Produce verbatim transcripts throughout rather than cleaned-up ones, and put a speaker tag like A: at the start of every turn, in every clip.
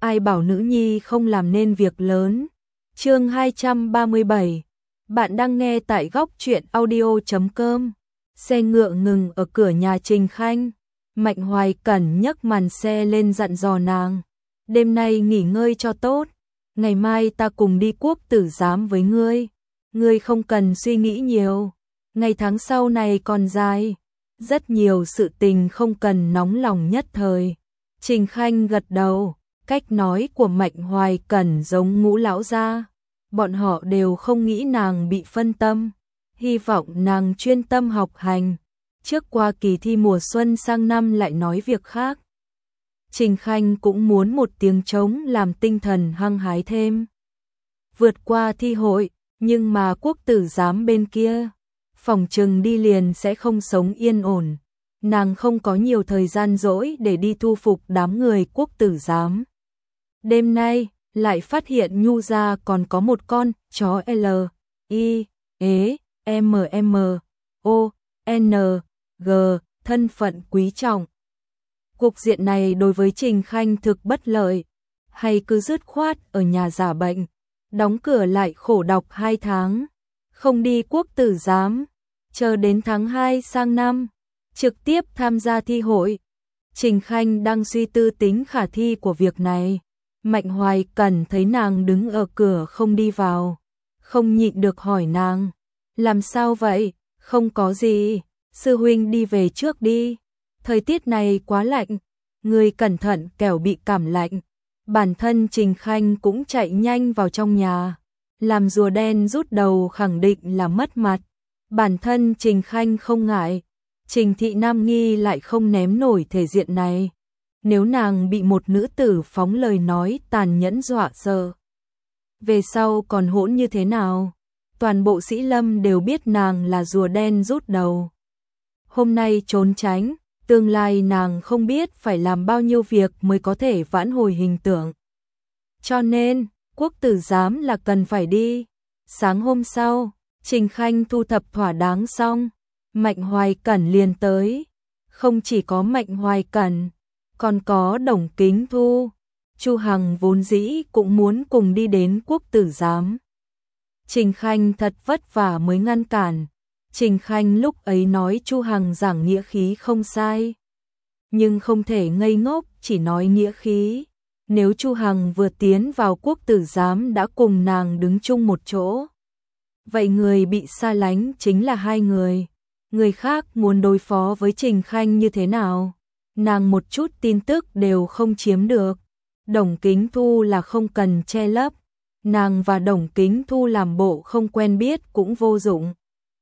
A: ai bảo nữ nhi không làm nên việc lớn. Chương hai trăm ba mươi bảy. Bạn đang nghe tại góc truyện audio chấm com. Xe ngựa ngừng ở cửa nhà Trình Khanh. Mạnh Hoài Cẩn nhấc màn xe lên dặn dò nàng. Đêm nay nghỉ ngơi cho tốt. Ngày mai ta cùng đi quốc tử giám với ngươi. Ngươi không cần suy nghĩ nhiều. Ngày tháng sau này còn dài. Rất nhiều sự tình không cần nóng lòng nhất thời. Trình Khanh gật đầu. Cách nói của Mạnh Hoài Cẩn giống Ngũ lão gia. Bọn họ đều không nghĩ nàng bị phân tâm. Hy vọng nàng chuyên tâm học hành. Trước qua kỳ thi mùa xuân sang năm lại nói việc khác. Trình Khanh cũng muốn một tiếng trống làm tinh thần hăng hái thêm. Vượt qua thi hội, nhưng mà quốc tử giám bên kia, phòng trừng đi liền sẽ không sống yên ổn. Nàng không có nhiều thời gian rỗi để đi thu phục đám người quốc tử giám. Đêm nay, lại phát hiện Nhu gia còn có một con chó L, I, E, M, M, O, N, G, thân phận quý trọng. Cục diện này đối với Trình Khanh thực bất lợi, hay cứ dứt khoát ở nhà giả bệnh, đóng cửa lại khổ đọc hai tháng, không đi quốc tử giám, chờ đến tháng hai sang năm, trực tiếp tham gia thi hội. Trình Khanh đang suy tư tính khả thi của việc này. Mạnh Hoài Cẩn thấy nàng đứng ở cửa không đi vào, không nhịn được hỏi nàng, làm sao vậy? Không có gì, sư huynh đi về trước đi, thời tiết này quá lạnh, người cẩn thận kẻo bị cảm lạnh. Bản thân Trình Khanh cũng chạy nhanh vào trong nhà, làm rùa đen rút đầu khẳng định là mất mặt. Bản thân Trình Khanh không ngại, Trình Thị Nam Nghi lại không ném nổi thể diện này. Nếu nàng bị một nữ tử phóng lời nói tàn nhẫn dọa sợ, về sau còn hỗn như thế nào? Toàn bộ Sĩ Lâm đều biết nàng là rùa đen rút đầu. Hôm nay trốn tránh, tương lai nàng không biết phải làm bao nhiêu việc mới có thể vãn hồi hình tượng. Cho nên, quốc tử giám là cần phải đi. Sáng hôm sau, Trình Khanh thu thập thỏa đáng xong, Mạnh Hoài Cẩn liền tới. Không chỉ có Mạnh Hoài Cẩn, còn có Đồng Kính Thu, Chu Hằng vốn dĩ cũng muốn cùng đi đến quốc tử giám. Trình Khanh thật vất vả mới ngăn cản. Trình Khanh lúc ấy nói Chu Hằng giảng nghĩa khí không sai, nhưng không thể ngây ngốc chỉ nói nghĩa khí. Nếu Chu Hằng vừa tiến vào quốc tử giám đã cùng nàng đứng chung một chỗ, vậy người bị xa lánh chính là hai người. Người khác muốn đối phó với Trình Khanh như thế nào, nàng một chút tin tức đều không chiếm được. Đồng Kính Thu là không cần che lấp, nàng và Đồng Kính Thu làm bộ không quen biết cũng vô dụng.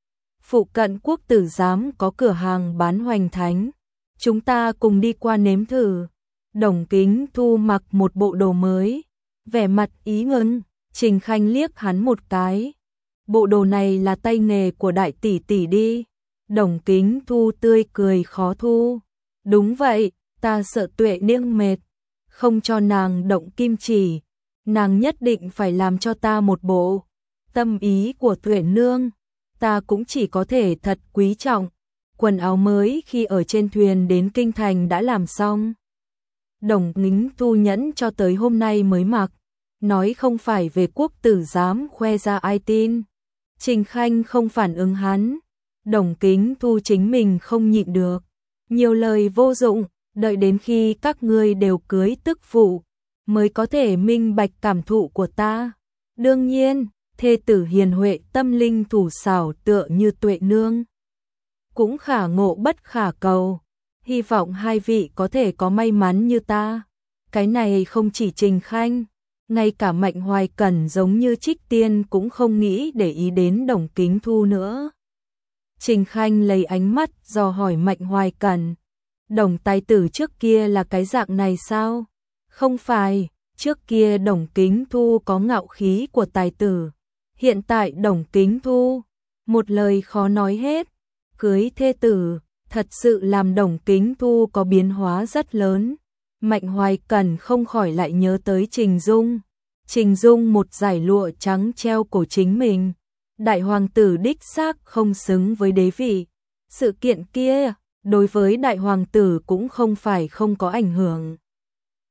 A: Phụ cận quốc tử giám có cửa hàng bán hoành thánh, chúng ta cùng đi qua nếm thử. Đồng Kính Thu mặc một bộ đồ mới, vẻ mặt ý ngưng. Trình Khanh liếc hắn một cái. Bộ đồ này là tay nghề của đại tỷ tỷ đi. Đồng Kính Thu tươi cười khó thu. Đúng vậy, ta sợ Tuệ Nương mệt, không cho nàng động kim chỉ, nàng nhất định phải làm cho ta một bộ. Tâm ý của Tuệ Nương, ta cũng chỉ có thể thật quý trọng. Quần áo mới khi ở trên thuyền đến kinh thành đã làm xong. Đồng Kính Thu nhẫn cho tới hôm nay mới mặc, nói không phải về quốc tử giám khoe ra ai tin. Trình Khanh không phản ứng hắn, Đồng Kính Thu chính mình không nhịn được. Nhiều lời vô dụng, đợi đến khi các ngươi đều cưới tức phụ, mới có thể minh bạch cảm thụ của ta. Đương nhiên, thê tử hiền huệ tâm linh thủ xảo tựa như Tuệ Nương, cũng khả ngộ bất khả cầu. Hy vọng hai vị có thể có may mắn như ta. Cái này không chỉ Trình Khanh, ngay cả Mạnh Hoài Cẩn giống như Trích Tiên cũng không nghĩ để ý đến Đồng Kính Thu nữa. Trình Khanh lấy ánh mắt dò hỏi Mạnh Hoài Cẩn, Đồng tài tử trước kia là cái dạng này sao? Không phải, trước kia Đồng Kính Thu có ngạo khí của tài tử, hiện tại Đồng Kính Thu, một lời khó nói hết, cưới thê tử, thật sự làm Đồng Kính Thu có biến hóa rất lớn. Mạnh Hoài Cẩn không khỏi lại nhớ tới Trình Dung. Trình Dung một dải lụa trắng treo cổ chính mình, đại hoàng tử đích xác không xứng với đế vị. Sự kiện kia đối với đại hoàng tử cũng không phải không có ảnh hưởng.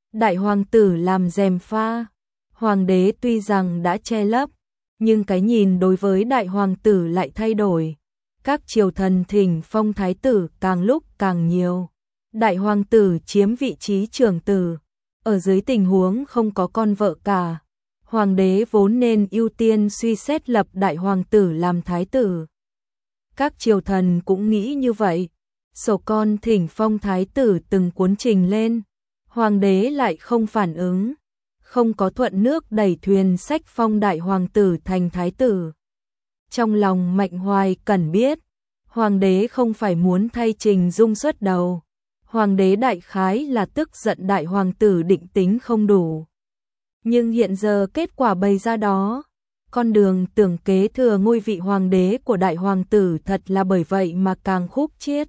A: đại hoàng tử làm gièm pha. Hoàng đế tuy rằng đã che lấp, nhưng cái nhìn đối với đại hoàng tử lại thay đổi. Các triều thần thỉnh phong thái tử càng lúc càng nhiều. Đại hoàng tử chiếm vị trí trưởng tử. Ở dưới tình huống không có con vợ cả, hoàng đế vốn nên ưu tiên suy xét lập đại hoàng tử làm thái tử. Các triều thần cũng nghĩ như vậy. Sổ con thỉnh phong thái tử từng cuốn trình lên, hoàng đế lại không phản ứng, không có thuận nước đẩy thuyền sách phong đại hoàng tử thành thái tử. Trong lòng Mạnh Hoài Cẩn biết, hoàng đế không phải muốn thay Trình Dung xuất đầu. Hoàng đế đại khái là tức giận đại hoàng tử định tính không đủ. Nhưng hiện giờ kết quả bày ra đó, con đường tưởng kế thừa ngôi vị hoàng đế của đại hoàng tử thật là bởi vậy mà càng khúc chiết.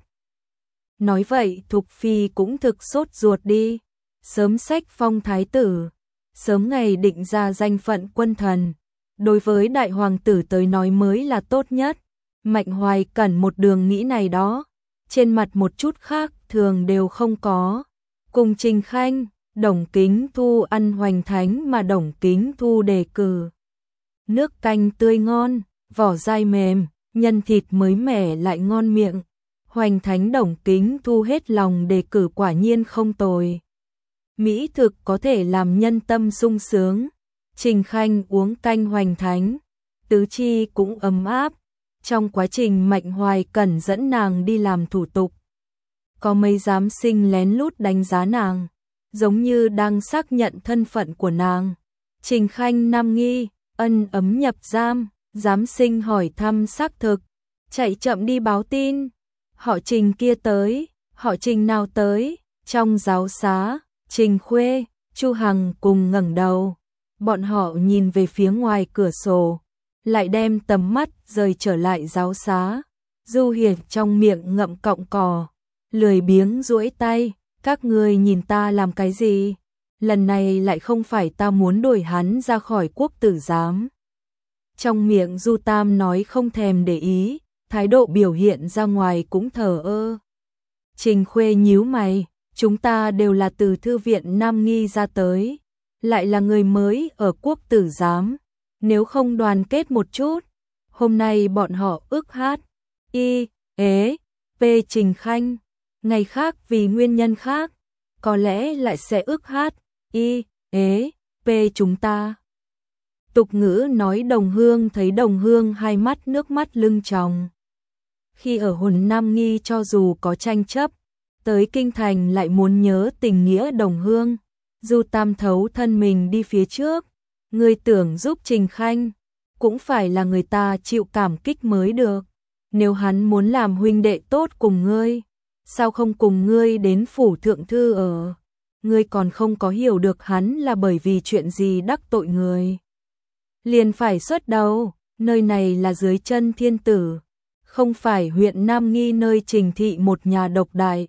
A: Nói vậy Thục Phi cũng thực sốt ruột đi, sớm sách phong thái tử, sớm ngày định ra danh phận quân thần, đối với đại hoàng tử tới nói mới là tốt nhất. Mạnh Hoài Cẩn một đường nghĩ này đó, trên mặt một chút khác thường đều không có. Cùng Trình Khanh, Đồng Kính Thu ăn hoành thánh mà Đồng Kính Thu đề cử. Nước canh tươi ngon, vỏ dai mềm, nhân thịt mới mẻ lại ngon miệng. Hoành thánh Đồng Kính Thu hết lòng đề cử quả nhiên không tồi. Mỹ thực có thể làm nhân tâm sung sướng. Trình Khanh uống canh hoành thánh, tứ chi cũng ấm áp. Trong quá trình Mạnh Hoài Cẩn dẫn nàng đi làm thủ tục, có mấy giám sinh lén lút đánh giá nàng, giống như đang xác nhận thân phận của nàng. Trình Khanh nam nghi, ân ấm nhập giam, giám sinh hỏi thăm xác thực, chạy chậm đi báo tin. Họ Trình kia tới, họ Trình nào tới? Trong giáo xá, Trình Khuê, Chu Hằng cùng ngẩng đầu, bọn họ nhìn về phía ngoài cửa sổ, lại đem tầm mắt rời trở lại giáo xá. Du Hiển trong miệng ngậm cọng cỏ, lười biếng duỗi tay, các ngươi nhìn ta làm cái gì? Lần này lại không phải ta muốn đuổi hắn ra khỏi quốc tử giám. Trong miệng Du Tam nói không thèm để ý, thái độ biểu hiện ra ngoài cũng thờ ơ. Trình Khuê nhíu mày, chúng ta đều là từ thư viện Nam Nghi ra tới, lại là người mới ở quốc tử giám. Nếu không đoàn kết một chút, hôm nay bọn họ ức hát, y, ế, p Trình Khanh, ngày khác vì nguyên nhân khác, có lẽ lại sẽ ức hát, y, ế, p chúng ta. Tục ngữ nói đồng hương thấy đồng hương hai mắt nước mắt lưng tròng. Khi ở hồn Nam Nghi cho dù có tranh chấp, tới kinh thành lại muốn nhớ tình nghĩa đồng hương. Du Tam thấu thân mình đi phía trước. Ngươi tưởng giúp Trình Khanh, cũng phải là người ta chịu cảm kích mới được. Nếu hắn muốn làm huynh đệ tốt cùng ngươi, sao không cùng ngươi đến phủ thượng thư ở? Ngươi còn không có hiểu được hắn là bởi vì chuyện gì đắc tội người. Liền phải xuất đầu, nơi này là dưới chân thiên tử, không phải huyện Nam Nghi nơi Trình thị một nhà độc đại.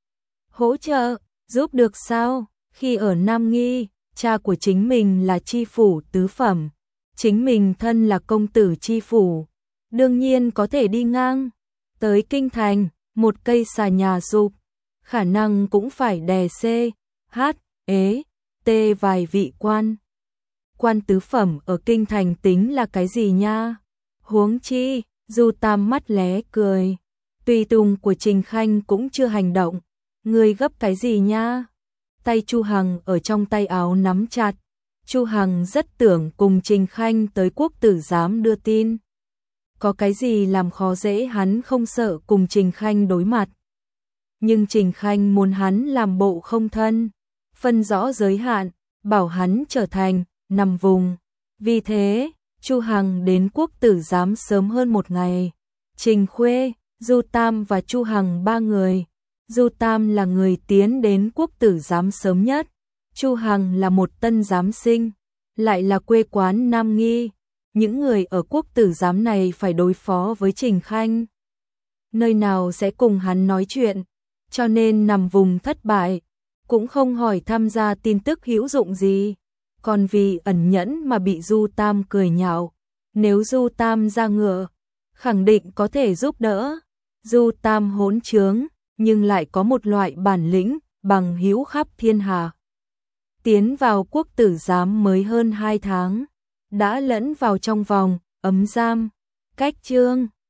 A: Hỗ trợ, giúp được sao? Khi ở Nam Nghi, cha của chính mình là tri phủ tứ phẩm, chính mình thân là công tử tri phủ, đương nhiên có thể đi ngang. Tới kinh thành, một cây xà nhà sụp, khả năng cũng phải đè c, h, ế, t vài vị quan. Quan tứ phẩm ở kinh thành tính là cái gì nha? Huống chi, Du Tam mắt lé cười, tùy tùng của Trình Khanh cũng chưa hành động, ngươi gấp cái gì nha? Tay Chu Hằng ở trong tay áo nắm chặt. Chu Hằng rất tưởng cùng Trình Khanh tới quốc tử giám đưa tin. Có cái gì làm khó dễ hắn không sợ cùng Trình Khanh đối mặt. Nhưng Trình Khanh muốn hắn làm bộ không thân, phân rõ giới hạn, bảo hắn trở thành nằm vùng. Vì thế, Chu Hằng đến quốc tử giám sớm hơn một ngày. Trình Khuê, Du Tam và Chu Hằng ba người. Du Tam là người tiến đến quốc tử giám sớm nhất, Chu Hằng là một tân giám sinh, lại là quê quán Nam Nghi. Những người ở quốc tử giám này phải đối phó với Trình Khanh, nơi nào sẽ cùng hắn nói chuyện, cho nên nằm vùng thất bại, cũng không hỏi tham gia tin tức hữu dụng gì, còn vì ẩn nhẫn mà bị Du Tam cười nhạo. Nếu Du Tam ra ngựa, khẳng định có thể giúp đỡ. Du Tam hỗn trướng, nhưng lại có một loại bản lĩnh bằng hữu khắp thiên hạ. tiến vào quốc tử giám mới hơn hai tháng, đã lẫn vào trong vòng ấm giam. Cách chương